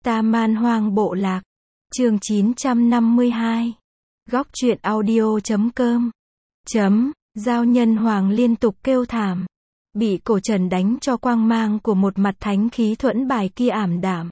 Ta Man Hoang Bộ Lạc. Chương 952. Góc truyện audio.com. Giao Nhân Hoàng liên tục kêu thảm. Bị cổ trần đánh cho quang mang của một mặt thánh khí thuẫn bài kia ảm đạm.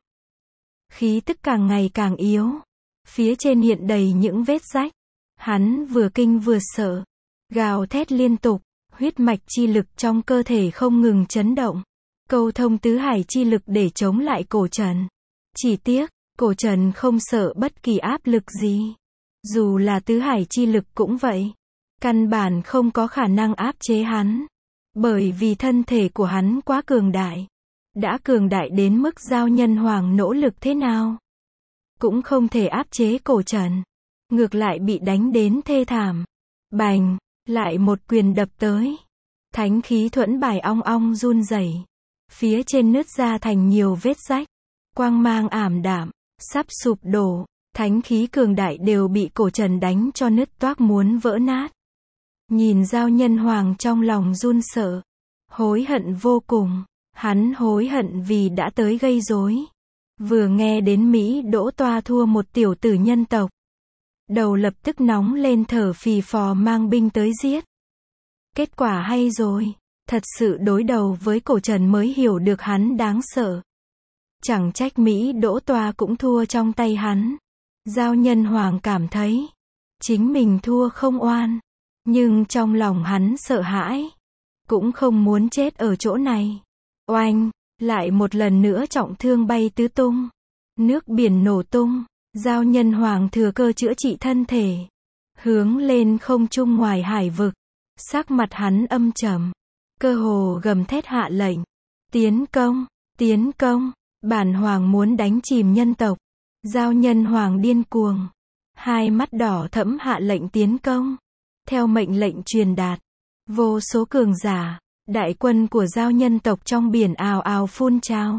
Khí tức càng ngày càng yếu. Phía trên hiện đầy những vết rách. Hắn vừa kinh vừa sợ. Gào thét liên tục. Huyết mạch chi lực trong cơ thể không ngừng chấn động. Câu thông tứ hải chi lực để chống lại cổ trần. Chỉ tiếc, cổ trần không sợ bất kỳ áp lực gì. Dù là tứ hải chi lực cũng vậy. Căn bản không có khả năng áp chế hắn. Bởi vì thân thể của hắn quá cường đại. Đã cường đại đến mức Giao Nhân Hoàng nỗ lực thế nào cũng không thể áp chế cổ trần. Ngược lại bị đánh đến thê thảm. Bành, lại một quyền đập tới. Thánh khí thuẫn bài ong ong run rẩy. Phía trên nứt ra thành nhiều vết rách. Quang mang ảm đạm, sắp sụp đổ. Thánh khí cường đại đều bị cổ trần đánh cho nứt toác muốn vỡ nát. Nhìn Giao Nhân Hoàng trong lòng run sợ. Hối hận vô cùng. Hắn hối hận vì đã tới gây rối. Vừa nghe đến Mỹ Đỗ Toa thua một tiểu tử nhân tộc. Đầu lập tức nóng lên thở phì phò mang binh tới giết. Kết quả hay rồi. Thật sự đối đầu với cổ trần mới hiểu được hắn đáng sợ. Chẳng trách Mỹ Đỗ Toa cũng thua trong tay hắn. Giao Nhân Hoàng cảm thấy chính mình thua không oan. Nhưng trong lòng hắn sợ hãi. Cũng không muốn chết ở chỗ này. Oanh, lại một lần nữa trọng thương bay tứ tung. Nước biển nổ tung. Giao Nhân Hoàng thừa cơ chữa trị thân thể. Hướng lên không trung ngoài hải vực. Sắc mặt hắn âm trầm. Cơ hồ gầm thét hạ lệnh. Tiến công, tiến công. Bản hoàng muốn đánh chìm nhân tộc. Giao Nhân Hoàng điên cuồng. Hai mắt đỏ thẫm hạ lệnh tiến công. Theo mệnh lệnh truyền đạt. Vô số cường giả. Đại quân của giao nhân tộc trong biển ào ào phun trào.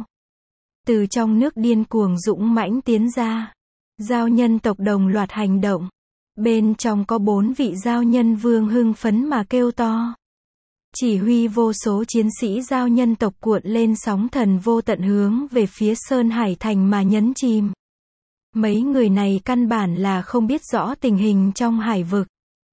Từ trong nước điên cuồng dũng mãnh tiến ra. Giao nhân tộc đồng loạt hành động. Bên trong có 4 vị giao nhân vương hưng phấn mà kêu to. Chỉ huy vô số chiến sĩ giao nhân tộc cuộn lên sóng thần vô tận hướng về phía Sơn Hải Thành mà nhấn chìm. Mấy người này căn bản là không biết rõ tình hình trong hải vực.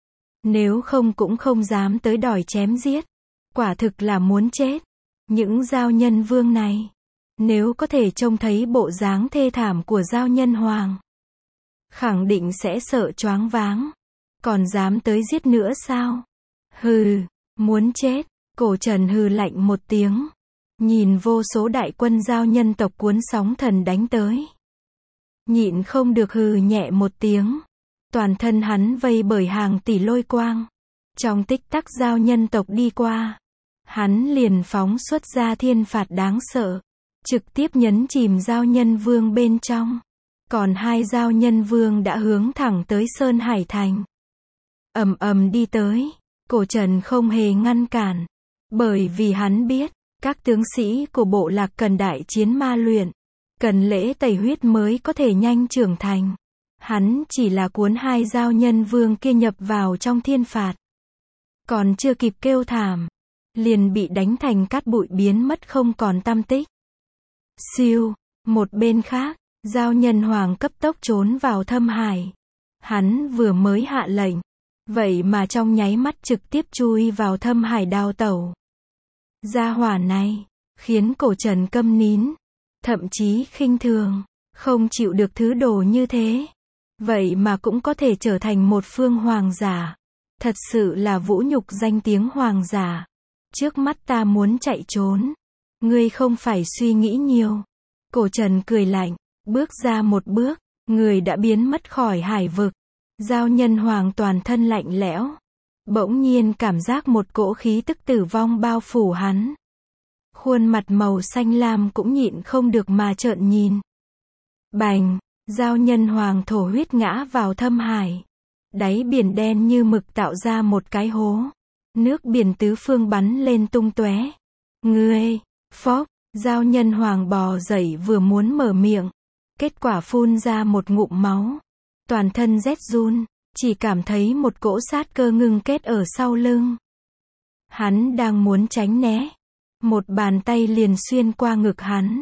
Nếu không cũng không dám tới đòi chém giết. Quả thực là muốn chết. Những giao nhân vương này, nếu có thể trông thấy bộ dáng thê thảm của Giao Nhân Hoàng, khẳng định sẽ sợ choáng váng. Còn dám tới giết nữa sao? Hừ, muốn chết. Cổ trần hừ lạnh một tiếng. Nhìn vô số đại quân giao nhân tộc cuốn sóng thần đánh tới. Nhịn không được hừ nhẹ một tiếng. Toàn thân hắn vây bởi hàng tỷ lôi quang. Trong tích tắc giao nhân tộc đi qua. Hắn liền phóng xuất ra thiên phạt đáng sợ. Trực tiếp nhấn chìm giao nhân vương bên trong. Còn hai giao nhân vương đã hướng thẳng tới Sơn Hải Thành. Ầm ầm đi tới. Cổ trần không hề ngăn cản. Bởi vì hắn biết, các tướng sĩ của bộ lạc cần đại chiến ma luyện. Cần lễ tẩy huyết mới có thể nhanh trưởng thành. Hắn chỉ là cuốn hai giao nhân vương kia nhập vào trong thiên phạt. Còn chưa kịp kêu thảm. Liền bị đánh thành cát bụi biến mất không còn tăm tích. Siêu, một bên khác, Giao Nhân Hoàng cấp tốc trốn vào thâm hải. Hắn vừa mới hạ lệnh. Vậy mà trong nháy mắt trực tiếp chui vào thâm hải đào tẩu. Gia hỏa này, khiến cổ trần câm nín. Thậm chí khinh thường, không chịu được thứ đồ như thế. Vậy mà cũng có thể trở thành một phương hoàng giả. Thật sự là vũ nhục danh tiếng hoàng giả. Trước mắt ta muốn chạy trốn. Ngươi không phải suy nghĩ nhiều. Cổ trần cười lạnh, bước ra một bước, người đã biến mất khỏi hải vực. Giao Nhân Hoàng toàn thân lạnh lẽo. Bỗng nhiên cảm giác một cỗ khí tức tử vong bao phủ hắn. Khuôn mặt màu xanh lam cũng nhịn không được mà trợn nhìn. Bành, Giao Nhân Hoàng thổ huyết ngã vào thâm hải. Đáy biển đen như mực tạo ra một cái hố. Nước biển tứ phương bắn lên tung tóe. Ngươi, phốc, Giao Nhân Hoàng bò dậy vừa muốn mở miệng. Kết quả phun ra một ngụm máu. Toàn thân rét run, chỉ cảm thấy một cỗ sát cơ ngưng kết ở sau lưng. Hắn đang muốn tránh né. Một bàn tay liền xuyên qua ngực hắn.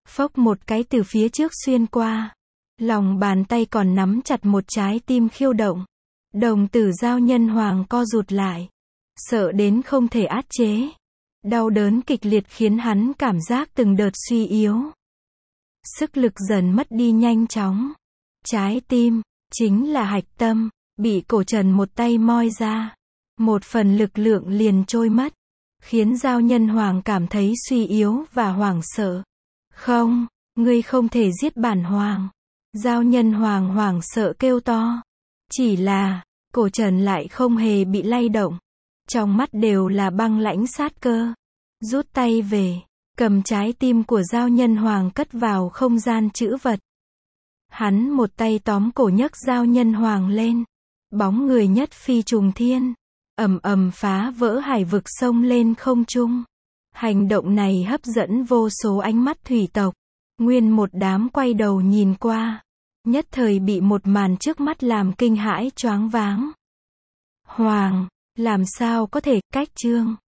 Phốc một cái từ phía trước xuyên qua. Lòng bàn tay còn nắm chặt một trái tim khiêu động. Đồng tử Giao Nhân Hoàng co rụt lại. Sợ đến không thể át chế. Đau đớn kịch liệt khiến hắn cảm giác từng đợt suy yếu. Sức lực dần mất đi nhanh chóng. Trái tim, chính là hạch tâm, bị cổ trần một tay moi ra. Một phần lực lượng liền trôi mất. Khiến Giao Nhân Hoàng cảm thấy suy yếu và hoảng sợ. Không, ngươi không thể giết bản hoàng. Giao Nhân Hoàng hoảng sợ kêu to. Chỉ là, cổ trần lại không hề bị lay động. Trong mắt đều là băng lãnh sát cơ. Rút tay về, cầm trái tim của Giao Nhân Hoàng cất vào không gian trữ vật. Hắn một tay tóm cổ nhấc Giao Nhân Hoàng lên. Bóng người nhất phi trùng thiên. Ầm ầm phá vỡ hải vực sông lên không trung. Hành động này hấp dẫn vô số ánh mắt thủy tộc. Nguyên một đám quay đầu nhìn qua. Nhất thời bị một màn trước mắt làm kinh hãi choáng váng. Hoàng, làm sao có thể, cách chương.